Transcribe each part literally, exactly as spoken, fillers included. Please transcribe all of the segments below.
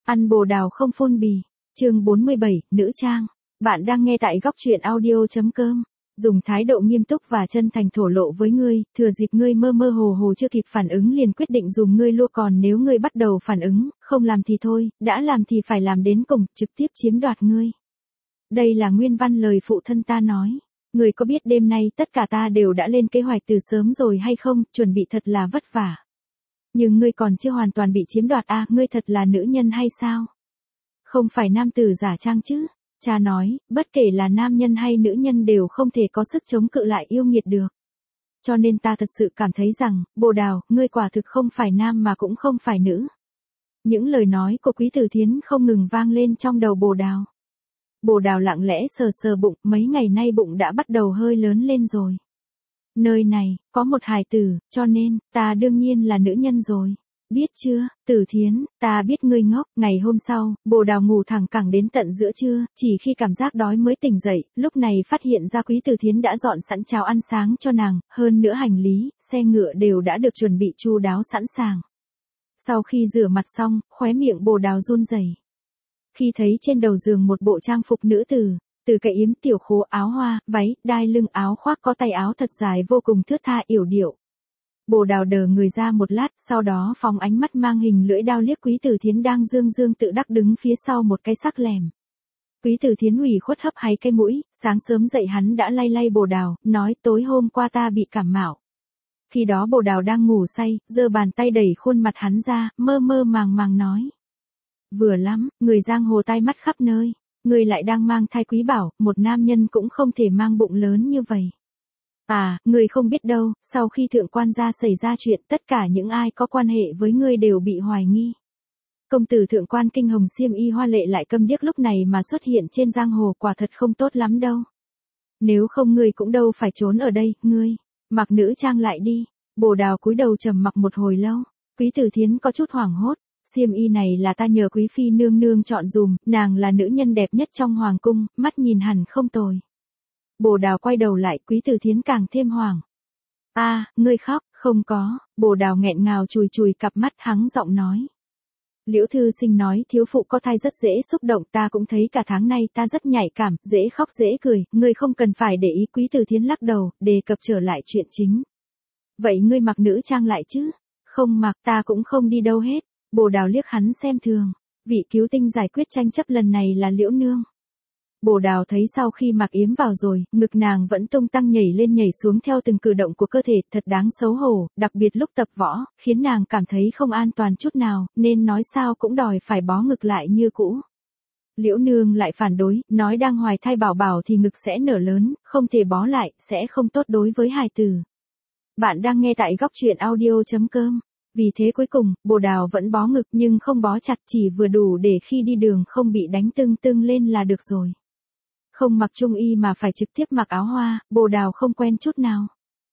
Ăn bồ đào không phun bì. Chương bốn mươi bảy, nữ trang. Bạn đang nghe tại góc truyện audio chấm com. Dùng thái độ nghiêm túc và chân thành thổ lộ với ngươi, thừa dịp ngươi mơ mơ hồ hồ chưa kịp phản ứng liền quyết định dùng ngươi lua, còn nếu ngươi bắt đầu phản ứng, không làm thì thôi, đã làm thì phải làm đến cùng, trực tiếp chiếm đoạt ngươi. Đây là nguyên văn lời phụ thân ta nói. Ngươi có biết đêm nay tất cả ta đều đã lên kế hoạch từ sớm rồi hay không, chuẩn bị thật là vất vả. Nhưng ngươi còn chưa hoàn toàn bị chiếm đoạt à, ngươi thật là nữ nhân hay sao? Không phải nam tử giả trang chứ? Cha nói, bất kể là nam nhân hay nữ nhân đều không thể có sức chống cự lại yêu nghiệt được. Cho nên ta thật sự cảm thấy rằng, Bồ Đào, ngươi quả thực không phải nam mà cũng không phải nữ. Những lời nói của Quý Tử Thiến không ngừng vang lên trong đầu Bồ Đào. Bồ Đào lặng lẽ sờ sờ bụng, mấy ngày nay bụng đã bắt đầu hơi lớn lên rồi. Nơi này, có một hài tử, cho nên, ta đương nhiên là nữ nhân rồi. Biết chưa, Tử Thiến, ta biết ngươi ngốc. Ngày hôm sau, Bồ Đào ngủ thẳng cẳng đến tận giữa trưa, chỉ khi cảm giác đói mới tỉnh dậy, lúc này phát hiện ra Quý Tử Thiến đã dọn sẵn cháo ăn sáng cho nàng, hơn nữa hành lý, xe ngựa đều đã được chuẩn bị chu đáo sẵn sàng. Sau khi rửa mặt xong, khóe miệng Bồ Đào run rẩy. Khi thấy trên đầu giường một bộ trang phục nữ tử, từ cậy yếm, tiểu khố, áo hoa, váy, đai lưng, áo khoác có tay áo thật dài vô cùng thướt tha yểu điệu. Bồ Đào đờ người ra một lát, sau đó phóng ánh mắt mang hình lưỡi đao liếc Quý Tử Thiến đang dương dương tự đắc đứng phía sau một cái sắc lẻm. Quý Tử Thiến ủy khuất hấp háy cái mũi, sáng sớm dậy hắn đã lay lay Bồ Đào, nói tối hôm qua ta bị cảm mạo. Khi đó Bồ Đào đang ngủ say, giơ bàn tay đẩy khuôn mặt hắn ra, mơ mơ màng màng nói. Vừa lắm, người giang hồ tai mắt khắp nơi, người lại đang mang thai Quý Bảo, một nam nhân cũng không thể mang bụng lớn như vậy. À, người không biết đâu, sau khi thượng quan gia xảy ra chuyện, tất cả những ai có quan hệ với ngươi đều bị hoài nghi. Công tử thượng quan kinh hồng xiêm y hoa lệ lại câm điếc lúc này mà xuất hiện trên giang hồ, quả thật không tốt lắm đâu. Nếu không ngươi cũng đâu phải trốn ở đây, ngươi, mặc nữ trang lại đi. Bồ Đào cúi đầu trầm mặc một hồi lâu, Quý Tử Thiến có chút hoảng hốt. Xiêm y này là ta nhờ quý phi nương nương chọn dùm, nàng là nữ nhân đẹp nhất trong hoàng cung, mắt nhìn hẳn không tồi. Bồ Đào quay đầu lại, Quý Tử Thiến càng thêm hoảng. A, à, ngươi khóc, không có. Bồ Đào nghẹn ngào chùi chùi cặp mắt, hắng giọng nói. Liễu thư sinh nói thiếu phụ có thai rất dễ xúc động, ta cũng thấy cả tháng nay ta rất nhạy cảm, dễ khóc dễ cười, ngươi không cần phải để ý. Quý Tử Thiến lắc đầu, đề cập trở lại chuyện chính. Vậy ngươi mặc nữ trang lại chứ? Không mặc, ta cũng không đi đâu hết. Bồ Đào liếc hắn xem thường, vị cứu tinh giải quyết tranh chấp lần này là Liễu nương. Bồ Đào thấy sau khi mặc yếm vào rồi, ngực nàng vẫn tung tăng nhảy lên nhảy xuống theo từng cử động của cơ thể, thật đáng xấu hổ, đặc biệt lúc tập võ, khiến nàng cảm thấy không an toàn chút nào, nên nói sao cũng đòi phải bó ngực lại như cũ. Liễu nương lại phản đối, nói đang hoài thai bảo bảo thì ngực sẽ nở lớn, không thể bó lại, sẽ không tốt đối với hài tử. Bạn đang nghe tại góc truyện audio chấm com. Vì thế cuối cùng, Bồ Đào vẫn bó ngực nhưng không bó chặt, chỉ vừa đủ để khi đi đường không bị đánh tưng tưng lên là được rồi. Không mặc trung y mà phải trực tiếp mặc áo hoa, Bồ Đào không quen chút nào.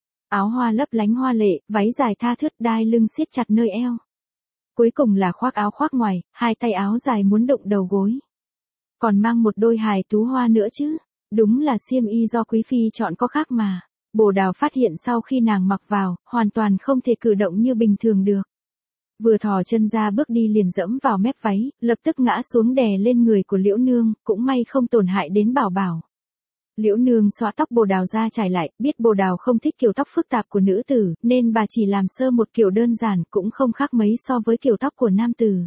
Áo hoa lấp lánh hoa lệ, váy dài tha thướt, đai lưng siết chặt nơi eo. Cuối cùng là khoác áo khoác ngoài, hai tay áo dài muốn đụng đầu gối. Còn mang một đôi hài tú hoa nữa chứ. Đúng là xiêm y do quý phi chọn có khác mà. Bồ Đào phát hiện sau khi nàng mặc vào, hoàn toàn không thể cử động như bình thường được. Vừa thò chân ra bước đi liền dẫm vào mép váy, lập tức ngã xuống đè lên người của Liễu nương, cũng may không tổn hại đến bảo bảo. Liễu nương xõa tóc Bồ Đào ra trải lại, biết Bồ Đào không thích kiểu tóc phức tạp của nữ tử, nên bà chỉ làm sơ một kiểu đơn giản, cũng không khác mấy so với kiểu tóc của nam tử.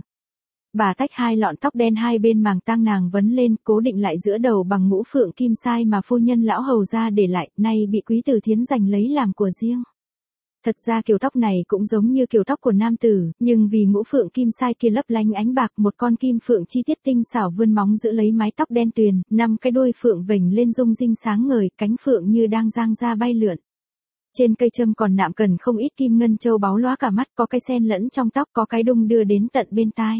Bà tách hai lọn tóc đen hai bên màng tang nàng vấn lên, cố định lại giữa đầu bằng ngũ phượng kim sai mà phu nhân lão hầu ra để lại, nay bị Quý Tử Thiến giành lấy làm của riêng. Thật ra kiểu tóc này cũng giống như kiểu tóc của nam tử, nhưng vì ngũ phượng kim sai kia lấp lánh ánh bạc, một con kim phượng chi tiết tinh xảo vươn móng giữ lấy mái tóc đen tuyền, năm cái đuôi phượng vểnh lên rung rinh sáng ngời, cánh phượng như đang giang ra bay lượn. Trên cây châm còn nạm cần không ít kim ngân châu báu lóa cả mắt, có cái sen lẫn trong tóc, có cái đung đưa đến tận bên tai.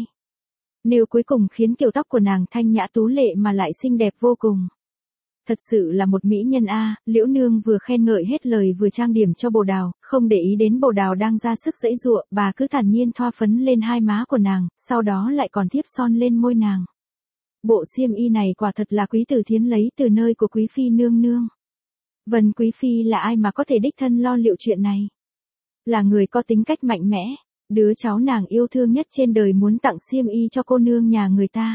Nêu cuối cùng khiến kiểu tóc của nàng thanh nhã tú lệ mà lại xinh đẹp vô cùng. Thật sự là một mỹ nhân a. À, Liễu nương vừa khen ngợi hết lời vừa trang điểm cho Bồ Đào, không để ý đến Bồ Đào đang ra sức giãy giụa, bà cứ thản nhiên thoa phấn lên hai má của nàng, sau đó lại còn thiếp son lên môi nàng. Bộ xiêm y này quả thật là Quý Tử Thiến lấy từ nơi của quý phi nương nương. Vân quý phi là ai mà có thể đích thân lo liệu chuyện này? Là người có tính cách mạnh mẽ. Đứa cháu nàng yêu thương nhất trên đời muốn tặng xiêm y cho cô nương nhà người ta.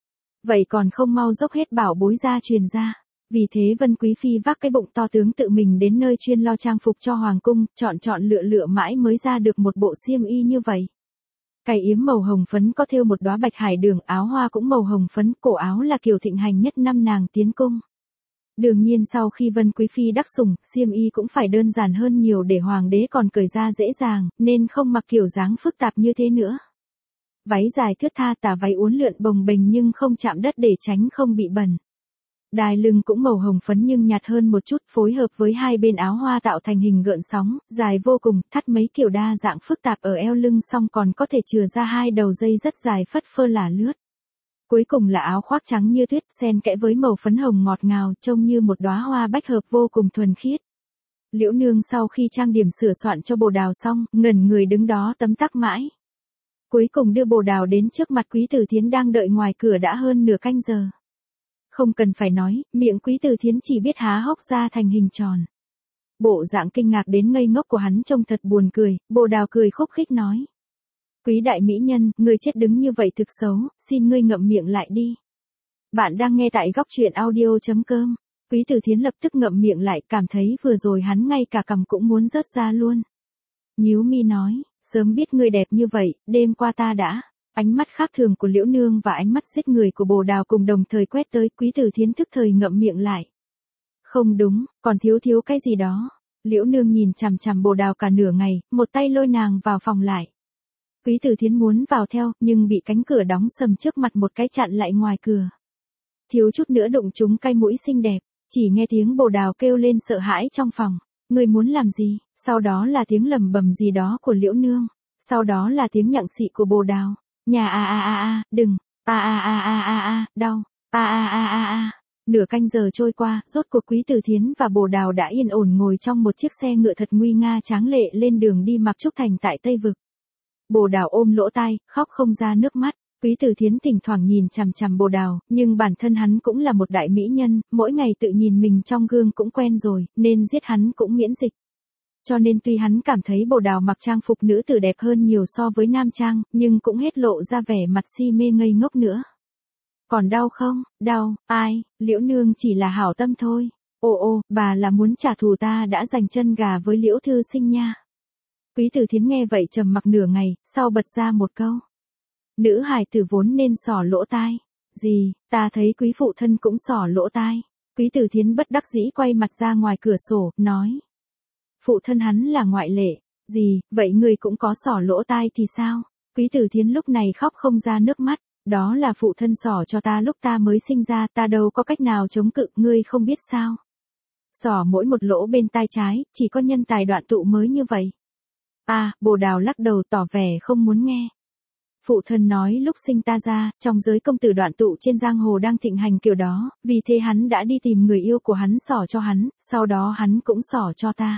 Vậy còn không mau dốc hết bảo bối ra truyền ra. Vì thế Vân Quý Phi vác cái bụng to tướng tự mình đến nơi chuyên lo trang phục cho hoàng cung, chọn chọn lựa lựa mãi mới ra được một bộ xiêm y như vậy. Cài yếm màu hồng phấn có thêu một đóa bạch hải đường, áo hoa cũng màu hồng phấn, cổ áo là kiểu thịnh hành nhất năm nàng tiến cung. Đương nhiên sau khi Vân Quý Phi đắc sủng, xiêm y cũng phải đơn giản hơn nhiều để hoàng đế còn cởi ra dễ dàng, nên không mặc kiểu dáng phức tạp như thế nữa. Váy dài thướt tha, tà váy uốn lượn bồng bềnh nhưng không chạm đất để tránh không bị bẩn. Đai lưng cũng màu hồng phấn nhưng nhạt hơn một chút, phối hợp với hai bên áo hoa tạo thành hình gợn sóng, dài vô cùng, thắt mấy kiểu đa dạng phức tạp ở eo lưng, xong còn có thể chừa ra hai đầu dây rất dài phất phơ lả lướt. Cuối cùng là áo khoác trắng như tuyết, xen kẽ với màu phấn hồng ngọt ngào, trông như một đóa hoa bách hợp vô cùng thuần khiết. Liễu Nương sau khi trang điểm sửa soạn cho Bồ Đào xong, ngẩn người đứng đó tấm tắc mãi. Cuối cùng đưa Bồ Đào đến trước mặt Quý Tử Thiến đang đợi ngoài cửa đã hơn nửa canh giờ. Không cần phải nói, miệng Quý Tử Thiến chỉ biết há hốc ra thành hình tròn. Bộ dạng kinh ngạc đến ngây ngốc của hắn trông thật buồn cười, Bồ Đào cười khúc khích nói. Quý đại mỹ nhân, người chết đứng như vậy thực xấu, xin ngươi ngậm miệng lại đi. Bạn đang nghe tại góc truyện audio chấm com. Quý Tử Thiến lập tức ngậm miệng lại, cảm thấy vừa rồi hắn ngay cả cằm cũng muốn rớt ra luôn. Nhíu mi nói, sớm biết ngươi đẹp như vậy, đêm qua ta đã. Ánh mắt khác thường của Liễu Nương và ánh mắt giết người của Bồ Đào cùng đồng thời quét tới, Quý Tử Thiến tức thời ngậm miệng lại. Không đúng, còn thiếu thiếu cái gì đó. Liễu Nương nhìn chằm chằm Bồ Đào cả nửa ngày, một tay lôi nàng vào phòng lại. Quý Tử Thiến muốn vào theo, nhưng bị cánh cửa đóng sầm trước mặt một cái chặn lại ngoài cửa. Thiếu chút nữa đụng trúng cái mũi xinh đẹp, chỉ nghe tiếng Bồ Đào kêu lên sợ hãi trong phòng. Người muốn làm gì? Sau đó là tiếng lầm bầm gì đó của Liễu Nương. Sau đó là tiếng nhặng xị của Bồ Đào. Nhà a a a a, đừng, a a a a a a, đau, a a a a a. Nửa canh giờ trôi qua, rốt cuộc Quý Tử Thiến và Bồ Đào đã yên ổn ngồi trong một chiếc xe ngựa thật nguy nga tráng lệ lên đường đi Mạc Trúc Thành tại Tây Vực. Bồ Đào ôm lỗ tai, khóc không ra nước mắt. Quý Tử Thiến thỉnh thoảng nhìn chằm chằm Bồ Đào, nhưng bản thân hắn cũng là một đại mỹ nhân, mỗi ngày tự nhìn mình trong gương cũng quen rồi, nên giết hắn cũng miễn dịch. Cho nên tuy hắn cảm thấy Bồ Đào mặc trang phục nữ tử đẹp hơn nhiều so với nam trang, nhưng cũng hết lộ ra vẻ mặt si mê ngây ngốc nữa. Còn đau không? Đau, ai? Liễu Nương chỉ là hảo tâm thôi. Ô ô, bà là muốn trả thù ta đã giành chân gà với Liễu Thư Sinh nha. Quý Tử Thiến nghe vậy trầm mặc nửa ngày, sau bật ra một câu. Nữ hài tử vốn nên xỏ lỗ tai. Gì, ta thấy quý phụ thân cũng xỏ lỗ tai. Quý Tử Thiến bất đắc dĩ quay mặt ra ngoài cửa sổ, nói. Phụ thân hắn là ngoại lệ. Gì, vậy người cũng có xỏ lỗ tai thì sao? Quý Tử Thiến lúc này khóc không ra nước mắt. Đó là phụ thân xỏ cho ta lúc ta mới sinh ra, ta đâu có cách nào chống cự, ngươi không biết sao? Xỏ mỗi một lỗ bên tai trái, chỉ có nhân tài đoạn tụ mới như vậy. À, Bồ Đào lắc đầu tỏ vẻ không muốn nghe. Phụ thân nói lúc sinh ta ra, trong giới công tử đoạn tụ trên giang hồ đang thịnh hành kiểu đó, vì thế hắn đã đi tìm người yêu của hắn xỏ cho hắn, sau đó hắn cũng xỏ cho ta.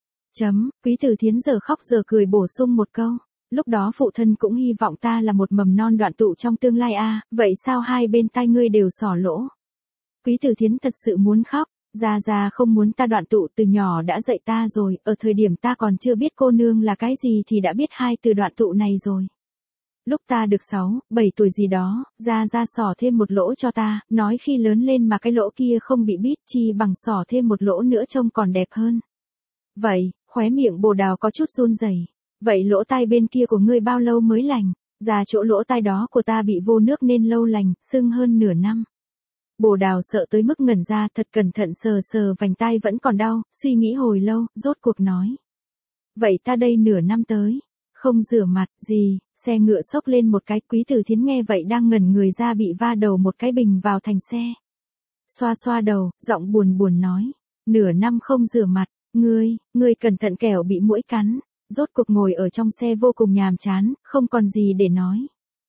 Chấm, Quý Tử Thiến giờ khóc giờ cười bổ sung một câu. Lúc đó phụ thân cũng hy vọng ta là một mầm non đoạn tụ trong tương lai à, vậy sao hai bên tai ngươi đều xỏ lỗ? Quý Tử Thiến thật sự muốn khóc. Gia Gia không muốn ta đoạn tụ, từ nhỏ đã dạy ta rồi, ở thời điểm ta còn chưa biết cô nương là cái gì thì đã biết hai từ đoạn tụ này rồi. Lúc ta được sáu, bảy tuổi gì đó, Gia Gia xỏ thêm một lỗ cho ta, nói khi lớn lên mà cái lỗ kia không bị bít chi bằng xỏ thêm một lỗ nữa trông còn đẹp hơn. Vậy, khóe miệng Bồ Đào có chút run rẩy. Vậy lỗ tai bên kia của ngươi bao lâu mới lành? Ra chỗ lỗ tai đó của ta bị vô nước nên lâu lành, sưng hơn nửa năm. Bồ Đào sợ tới mức ngẩn ra, thật cẩn thận sờ sờ vành tai vẫn còn đau, suy nghĩ hồi lâu, rốt cuộc nói. Vậy ta đây nửa năm tới, không rửa mặt, gì, xe ngựa xốc lên một cái, Quý Tử Thiến nghe vậy đang ngẩn người ra bị va đầu một cái bình vào thành xe. Xoa xoa đầu, giọng buồn buồn nói, nửa năm không rửa mặt, ngươi, ngươi cẩn thận kẻo bị muỗi cắn. Rốt cuộc ngồi ở trong xe vô cùng nhàm chán, không còn gì để nói.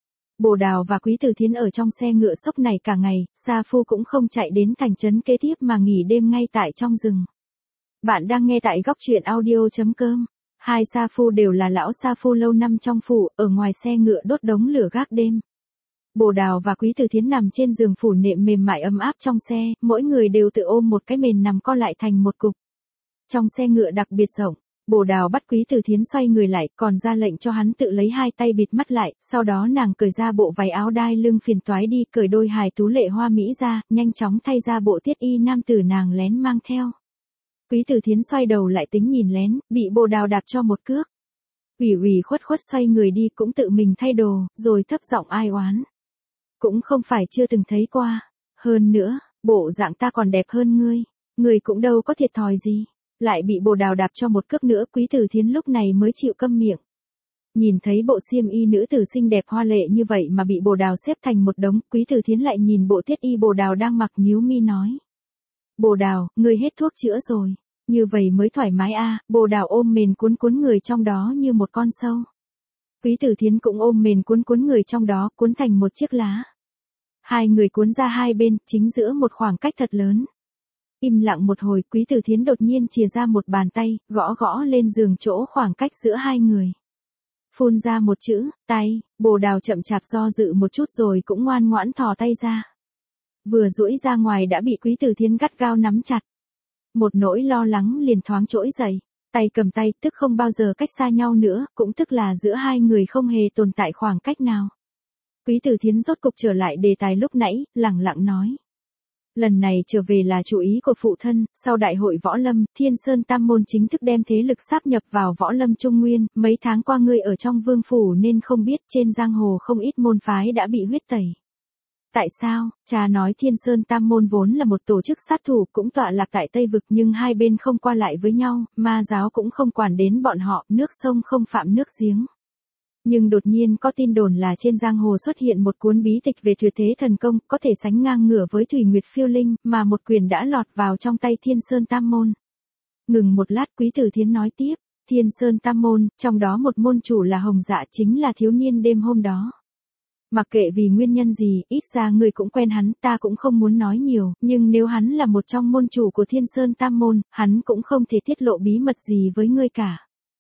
Bồ Đào và Quý Tử Thiến ở trong xe ngựa sốc này cả ngày, Sa Phu cũng không chạy đến thành trấn kế tiếp mà nghỉ đêm ngay tại trong rừng. Bạn đang nghe tại góc truyện audio chấm com. Hai Sa Phu đều là lão Sa Phu lâu năm trong phủ, ở ngoài xe ngựa đốt đống lửa gác đêm. Bồ Đào và Quý Tử Thiến nằm trên giường phủ nệm mềm mại ấm áp trong xe, mỗi người đều tự ôm một cái mền nằm co lại thành một cục. Trong xe ngựa đặc biệt rộng, Bồ Đào bắt Quý Tử Thiến xoay người lại, còn ra lệnh cho hắn tự lấy hai tay bịt mắt lại, sau đó nàng cởi ra bộ váy áo đai lưng phiền toái đi, cởi đôi hài tú lệ hoa mỹ ra, nhanh chóng thay ra bộ tiết y nam tử nàng lén mang theo. Quý Tử Thiến xoay đầu lại tính nhìn lén, bị Bồ Đào đạp cho một cước. Ủy ủy khuất khuất xoay người đi cũng tự mình thay đồ, rồi thấp giọng ai oán. Cũng không phải chưa từng thấy qua. Hơn nữa, bộ dạng ta còn đẹp hơn ngươi. Ngươi cũng đâu có thiệt thòi gì. Lại bị Bồ Đào đạp cho một cước nữa, Quý Tử Thiến lúc này mới chịu câm miệng. Nhìn thấy bộ xiêm y nữ tử xinh đẹp hoa lệ như vậy mà bị Bồ Đào xếp thành một đống, Quý Tử Thiến lại nhìn bộ tiết y Bồ Đào đang mặc nhíu mi nói. Bồ Đào, ngươi hết thuốc chữa rồi. Như vậy mới thoải mái a. À, Bồ Đào ôm mền cuốn cuốn người trong đó như một con sâu. Quý Tử Thiến cũng ôm mền cuốn cuốn người trong đó, cuốn thành một chiếc lá. Hai người cuốn ra hai bên, chính giữa một khoảng cách thật lớn. Im lặng một hồi, Quý Tử Thiến đột nhiên chìa ra một bàn tay, gõ gõ lên giường chỗ khoảng cách giữa hai người. Phun ra một chữ, tay, Bồ Đào chậm chạp do dự một chút rồi cũng ngoan ngoãn thò tay ra. Vừa duỗi ra ngoài đã bị Quý Tử Thiến gắt gao nắm chặt. Một nỗi lo lắng liền thoáng trỗi dậy, tay cầm tay tức không bao giờ cách xa nhau nữa, cũng tức là giữa hai người không hề tồn tại khoảng cách nào. Quý Tử Thiến rốt cục trở lại đề tài lúc nãy, lẳng lặng nói. Lần này trở về là chủ ý của phụ thân, sau đại hội võ lâm, Thiên Sơn Tam Môn chính thức đem thế lực sáp nhập vào võ lâm Trung Nguyên, mấy tháng qua ngươi ở trong vương phủ nên không biết trên giang hồ không ít môn phái đã bị huyết tẩy. Tại sao? Cha nói Thiên Sơn Tam Môn vốn là một tổ chức sát thủ cũng tọa lạc tại Tây Vực nhưng hai bên không qua lại với nhau, ma giáo cũng không quản đến bọn họ, nước sông không phạm nước giếng. Nhưng đột nhiên có tin đồn là trên giang hồ xuất hiện một cuốn bí tịch về tuyệt thế thần công, có thể sánh ngang ngửa với Thủy Nguyệt Phiêu Linh, mà một quyển đã lọt vào trong tay Thiên Sơn Tam Môn. Ngừng một lát, Quý Tử Thiến nói tiếp, Thiên Sơn Tam Môn, trong đó một môn chủ là Hồng Dạ chính là thiếu niên đêm hôm đó. Mặc kệ vì nguyên nhân gì, ít ra người cũng quen hắn, ta cũng không muốn nói nhiều, nhưng nếu hắn là một trong môn chủ của Thiên Sơn Tam Môn, hắn cũng không thể tiết lộ bí mật gì với ngươi cả.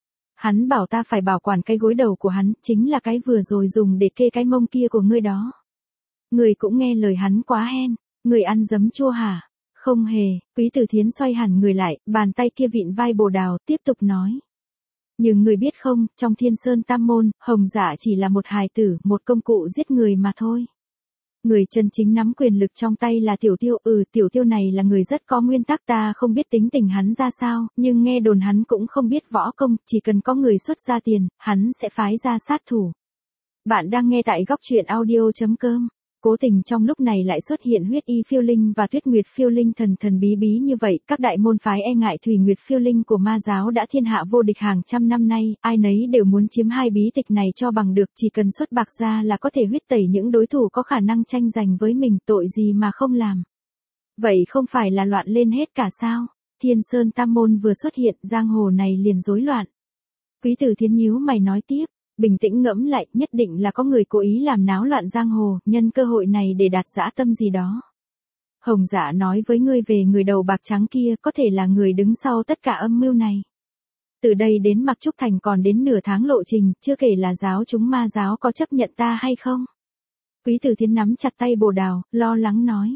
Hắn bảo ta phải bảo quản cái gối đầu của hắn, chính là cái vừa rồi dùng để kê cái mông kia của ngươi đó. Ngươi cũng nghe lời hắn quá hen, ngươi ăn giấm chua hả? Không hề. Quý Tử Thiến xoay hẳn người lại, bàn tay kia vịn vai Bồ Đào, tiếp tục nói. Nhưng người biết không, trong Thiên Sơn Tam Môn, Hồng Dạ chỉ là một hài tử, một công cụ giết người mà thôi. Người chân chính nắm quyền lực trong tay là Tiểu Tiêu, ừ Tiểu Tiêu này là người rất có nguyên tắc, ta không biết tính tình hắn ra sao, nhưng nghe đồn hắn cũng không biết võ công, chỉ cần có người xuất ra tiền, hắn sẽ phái ra sát thủ. Bạn đang nghe tại góc truyện audio chấm com. Cố tình trong lúc này lại xuất hiện Huyết Y Phiêu Linh và Tuyết Nguyệt Phiêu Linh thần thần bí bí như vậy, các đại môn phái e ngại Thủy Nguyệt Phiêu Linh của ma giáo đã thiên hạ vô địch hàng trăm năm nay, ai nấy đều muốn chiếm hai bí tịch này cho bằng được, chỉ cần xuất bạc ra là có thể huyết tẩy những đối thủ có khả năng tranh giành với mình, tội gì mà không làm. Vậy không phải là loạn lên hết cả sao? Thiên Sơn Tam Môn vừa xuất hiện, giang hồ này liền rối loạn. Quý Tử Thiến nhíu mày nói tiếp. Bình tĩnh ngẫm lại, nhất định là có người cố ý làm náo loạn giang hồ, nhân cơ hội này để đạt dã tâm gì đó. Hồng Dạ nói với ngươi về người đầu bạc trắng kia, có thể là người đứng sau tất cả âm mưu này. Từ đây đến Mặc Trúc Thành còn đến nửa tháng lộ trình, chưa kể là giáo chúng ma giáo có chấp nhận ta hay không. Quý Tử Thiến nắm chặt tay Bồ Đào, lo lắng nói.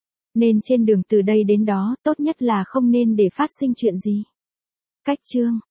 Nên trên đường từ đây đến đó, tốt nhất là không nên để phát sinh chuyện gì. Cách chương